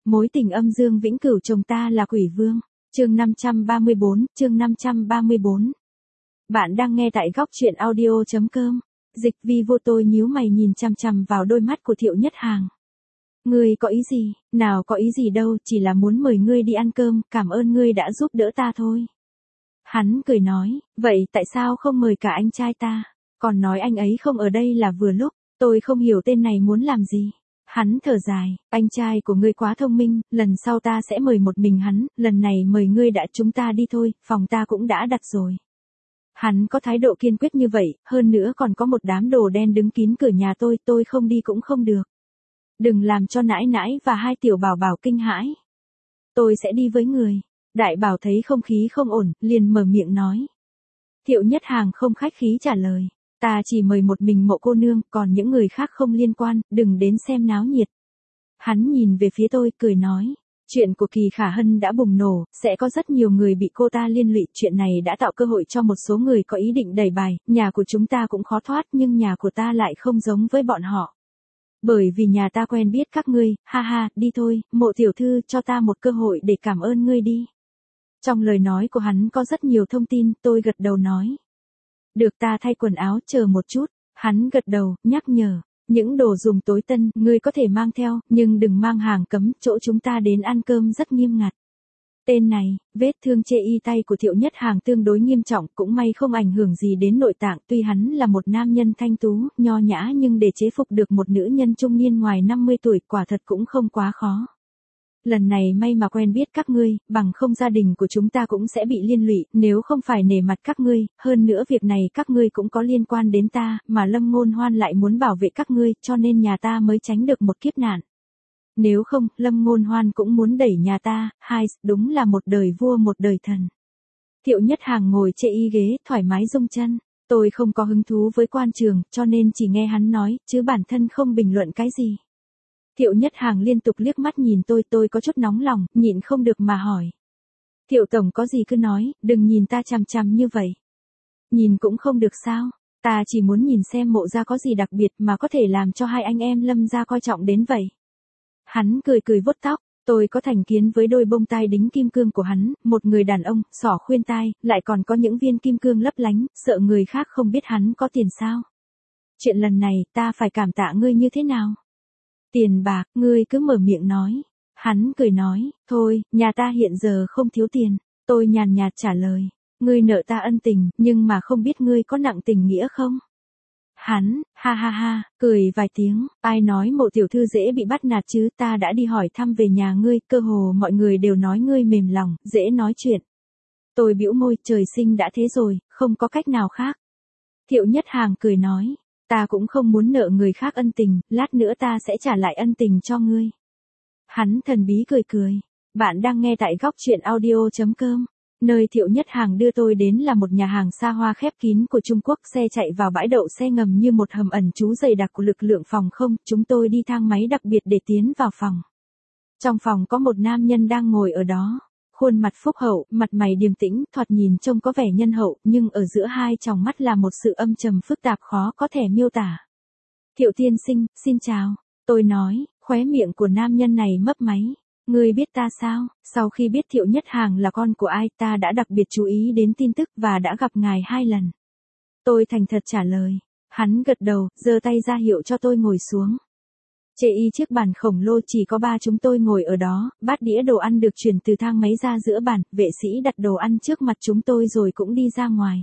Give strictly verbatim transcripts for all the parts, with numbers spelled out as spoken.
mối tình âm dương vĩnh cửu chồng ta là quỷ vương. Chương năm trăm ba mươi bốn, chương năm trăm ba mươi bốn. Bạn đang nghe tại góc truyện audio chấm com. Dịch Vi vô tôi nhíu mày nhìn chằm chằm vào đôi mắt của Thiệu Nhất Hàng. Ngươi có ý gì? Nào có ý gì đâu, chỉ là muốn mời ngươi đi ăn cơm, cảm ơn ngươi đã giúp đỡ ta thôi. Hắn cười nói, vậy tại sao không mời cả anh trai ta? Còn nói anh ấy không ở đây là vừa lúc, tôi không hiểu tên này muốn làm gì. Hắn thở dài, anh trai của ngươi quá thông minh, lần sau ta sẽ mời một mình hắn, lần này mời ngươi đã chúng ta đi thôi, phòng ta cũng đã đặt rồi. Hắn có thái độ kiên quyết như vậy, hơn nữa còn có một đám đồ đen đứng kín cửa nhà tôi, tôi không đi cũng không được. Đừng làm cho nãi nãi và hai tiểu bảo bảo kinh hãi. Tôi sẽ đi với người. Đại bảo thấy không khí không ổn, liền mở miệng nói. Thiệu Nhất Hàng không khách khí trả lời. Ta chỉ mời một mình Mộ cô nương, còn những người khác không liên quan, đừng đến xem náo nhiệt. Hắn nhìn về phía tôi, cười nói. Chuyện của Kỳ Khả Hân đã bùng nổ, sẽ có rất nhiều người bị cô ta liên lụy. Chuyện này đã tạo cơ hội cho một số người có ý định đẩy bài, nhà của chúng ta cũng khó thoát nhưng nhà của ta lại không giống với bọn họ. Bởi vì nhà ta quen biết các ngươi, ha ha, đi thôi, Mộ tiểu thư cho ta một cơ hội để cảm ơn ngươi đi. Trong lời nói của hắn có rất nhiều thông tin, tôi gật đầu nói. Được, ta thay quần áo, chờ một chút. Hắn gật đầu, nhắc nhở. Những đồ dùng tối tân, ngươi có thể mang theo, nhưng đừng mang hàng cấm, chỗ chúng ta đến ăn cơm rất nghiêm ngặt. Tên này, vết thương chê y tay của Thiệu Nhất Hàng tương đối nghiêm trọng, cũng may không ảnh hưởng gì đến nội tạng, tuy hắn là một nam nhân thanh tú, nho nhã nhưng để chế phục được một nữ nhân trung niên ngoài năm mươi tuổi quả thật cũng không quá khó. Lần này may mà quen biết các ngươi, bằng không gia đình của chúng ta cũng sẽ bị liên lụy, nếu không phải nể mặt các ngươi, hơn nữa việc này các ngươi cũng có liên quan đến ta, mà Lâm Ngôn Hoan lại muốn bảo vệ các ngươi, cho nên nhà ta mới tránh được một kiếp nạn. Nếu không, Lâm Ngôn Hoan cũng muốn đẩy nhà ta, hai, đúng là một đời vua một đời thần. Thiệu Nhất Hàng ngồi chê y ghế, thoải mái rung chân. Tôi không có hứng thú với quan trường, cho nên chỉ nghe hắn nói, chứ bản thân không bình luận cái gì. Thiệu Nhất Hàng liên tục liếc mắt nhìn tôi, tôi có chút nóng lòng, nhịn không được mà hỏi. Thiệu tổng có gì cứ nói, đừng nhìn ta chằm chằm như vậy. Nhìn cũng không được sao, ta chỉ muốn nhìn xem Mộ gia có gì đặc biệt mà có thể làm cho hai anh em Lâm gia coi trọng đến vậy. Hắn cười cười vuốt tóc, tôi có thành kiến với đôi bông tai đính kim cương của hắn, một người đàn ông, xỏ khuyên tai, lại còn có những viên kim cương lấp lánh, sợ người khác không biết hắn có tiền sao. Chuyện lần này, ta phải cảm tạ ngươi như thế nào? Tiền bạc, ngươi cứ mở miệng nói. Hắn cười nói, thôi, nhà ta hiện giờ không thiếu tiền. Tôi nhàn nhạt trả lời, ngươi nợ ta ân tình, nhưng mà không biết ngươi có nặng tình nghĩa không? Hắn, ha ha ha, cười vài tiếng, ai nói Mộ tiểu thư dễ bị bắt nạt chứ, ta đã đi hỏi thăm về nhà ngươi, cơ hồ mọi người đều nói ngươi mềm lòng, dễ nói chuyện. Tôi bĩu môi, trời sinh đã thế rồi, không có cách nào khác. Thiệu Nhất Hàng cười nói. Ta cũng không muốn nợ người khác ân tình, lát nữa ta sẽ trả lại ân tình cho ngươi. Hắn thần bí cười cười. Bạn đang nghe tại góc truyện audio chấm com. Nơi Thiệu Nhất Hàng đưa tôi đến là một nhà hàng xa hoa khép kín của Trung Quốc, xe chạy vào bãi đậu xe ngầm như một hầm ẩn trú dày đặc của lực lượng phòng không, chúng tôi đi thang máy đặc biệt để tiến vào phòng. Trong phòng có một nam nhân đang ngồi ở đó. Khuôn mặt phúc hậu, mặt mày điềm tĩnh, thoạt nhìn trông có vẻ nhân hậu, nhưng ở giữa hai tròng mắt là một sự âm trầm phức tạp khó có thể miêu tả. Thiệu tiên sinh, xin chào. Tôi nói, khóe miệng của nam nhân này mấp máy. Ngươi biết ta sao? Sau khi biết Thiệu Nhất Hàng là con của ai, ta đã đặc biệt chú ý đến tin tức và đã gặp ngài hai lần. Tôi thành thật trả lời. Hắn gật đầu, giơ tay ra hiệu cho tôi ngồi xuống. Chê y chiếc bàn khổng lồ chỉ có ba chúng tôi ngồi ở đó, bát đĩa đồ ăn được chuyển từ thang máy ra giữa bàn, vệ sĩ đặt đồ ăn trước mặt chúng tôi rồi cũng đi ra ngoài.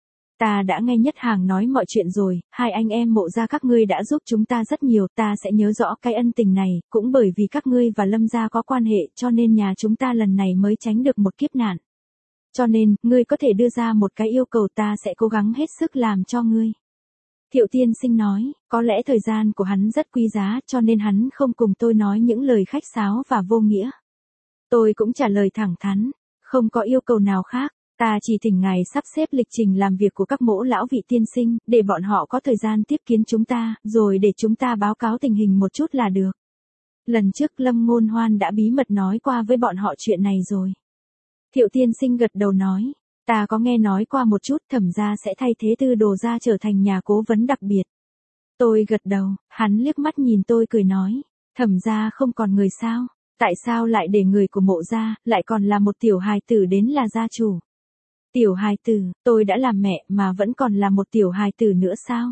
Ta đã nghe Nhất Hàng nói mọi chuyện rồi, hai anh em Mộ gia các ngươi đã giúp chúng ta rất nhiều, ta sẽ nhớ rõ cái ân tình này, cũng bởi vì các ngươi và Lâm gia có quan hệ cho nên nhà chúng ta lần này mới tránh được một kiếp nạn. Cho nên, ngươi có thể đưa ra một cái yêu cầu ta sẽ cố gắng hết sức làm cho ngươi. Thiệu tiên sinh nói, có lẽ thời gian của hắn rất quý giá cho nên hắn không cùng tôi nói những lời khách sáo và vô nghĩa. Tôi cũng trả lời thẳng thắn, không có yêu cầu nào khác, ta chỉ thỉnh ngài sắp xếp lịch trình làm việc của các mỗ lão vị tiên sinh, để bọn họ có thời gian tiếp kiến chúng ta, rồi để chúng ta báo cáo tình hình một chút là được. Lần trước Lâm Ngôn Hoan đã bí mật nói qua với bọn họ chuyện này rồi. Thiệu tiên sinh gật đầu nói. Ta có nghe nói qua một chút, Thẩm gia sẽ thay thế Tư Đồ gia trở thành nhà cố vấn đặc biệt. Tôi gật đầu, hắn liếc mắt nhìn tôi cười nói, Thẩm gia không còn người sao? Tại sao lại để người của Mộ gia, lại còn là một tiểu hài tử đến là gia chủ? Tiểu hài tử, tôi đã làm mẹ mà vẫn còn là một tiểu hài tử nữa sao?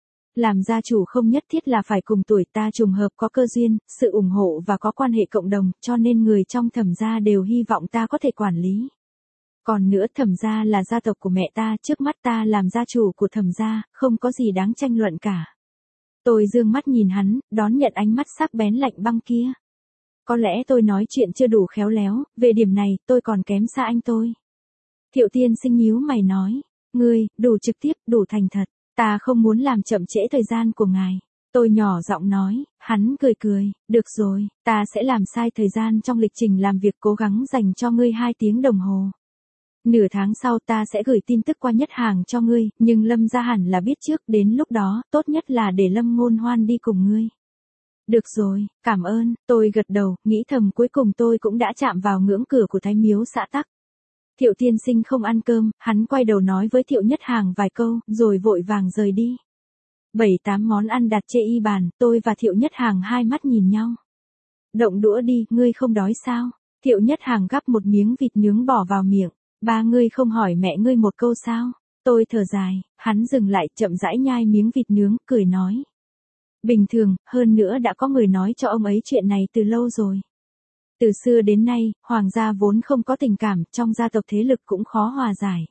Làm gia chủ không nhất thiết là phải cùng tuổi ta trùng hợp có cơ duyên, sự ủng hộ và có quan hệ cộng đồng, cho nên người trong Thẩm gia đều hy vọng ta có thể quản lý. Còn nữa Thẩm gia là gia tộc của mẹ ta, trước mắt ta làm gia chủ của Thẩm gia, không có gì đáng tranh luận cả. Tôi dương mắt nhìn hắn, đón nhận ánh mắt sắc bén lạnh băng kia. Có lẽ tôi nói chuyện chưa đủ khéo léo, về điểm này, tôi còn kém xa anh tôi. Thiệu tiên sinh nhíu mày nói, ngươi, đủ trực tiếp, đủ thành thật, ta không muốn làm chậm trễ thời gian của ngài. Tôi nhỏ giọng nói, hắn cười cười, được rồi, ta sẽ làm sai thời gian trong lịch trình làm việc, cố gắng dành cho ngươi hai tiếng đồng hồ. Nửa tháng sau ta sẽ gửi tin tức qua Nhất Hàng cho ngươi, nhưng Lâm gia hẳn là biết trước, đến lúc đó, tốt nhất là để Lâm Ngôn Hoan đi cùng ngươi. Được rồi, cảm ơn, tôi gật đầu, nghĩ thầm cuối cùng tôi cũng đã chạm vào ngưỡng cửa của Thái Miếu xã Tắc. Thiệu tiên sinh không ăn cơm, hắn quay đầu nói với Thiệu Nhất Hàng vài câu, rồi vội vàng rời đi. Bảy tám món ăn đặt chê y bàn, tôi và Thiệu Nhất Hàng hai mắt nhìn nhau. Động đũa đi, ngươi không đói sao? Thiệu Nhất Hàng gắp một miếng vịt nướng bỏ vào miệng. Ba ngươi không hỏi mẹ ngươi một câu sao? Tôi thở dài, hắn dừng lại chậm rãi nhai miếng vịt nướng, cười nói. Bình thường, hơn nữa đã có người nói cho ông ấy chuyện này từ lâu rồi. Từ xưa đến nay, hoàng gia vốn không có tình cảm, trong gia tộc thế lực cũng khó hòa giải.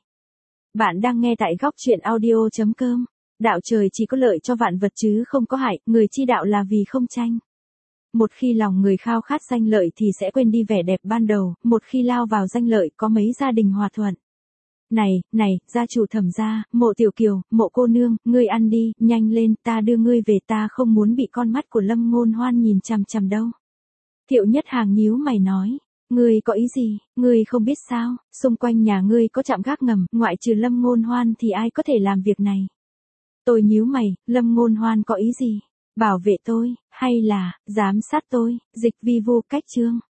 Bạn đang nghe tại góc truyện audio chấm com. Đạo trời chỉ có lợi cho vạn vật chứ không có hại, người chi đạo là vì không tranh. Một khi lòng người khao khát danh lợi thì sẽ quên đi vẻ đẹp ban đầu, một khi lao vào danh lợi có mấy gia đình hòa thuận. Này, này, gia chủ Thẩm gia, Mộ tiểu kiều, Mộ cô nương, ngươi ăn đi, nhanh lên, ta đưa ngươi về, ta không muốn bị con mắt của Lâm Ngôn Hoan nhìn chằm chằm đâu. Thiệu Nhất Hàng nhíu mày nói, ngươi có ý gì, ngươi không biết sao, xung quanh nhà ngươi có trạm gác ngầm, ngoại trừ Lâm Ngôn Hoan thì ai có thể làm việc này. Tôi nhíu mày, Lâm Ngôn Hoan có ý gì? Bảo vệ tôi, hay là, giám sát tôi, dịch vi vu cách chương.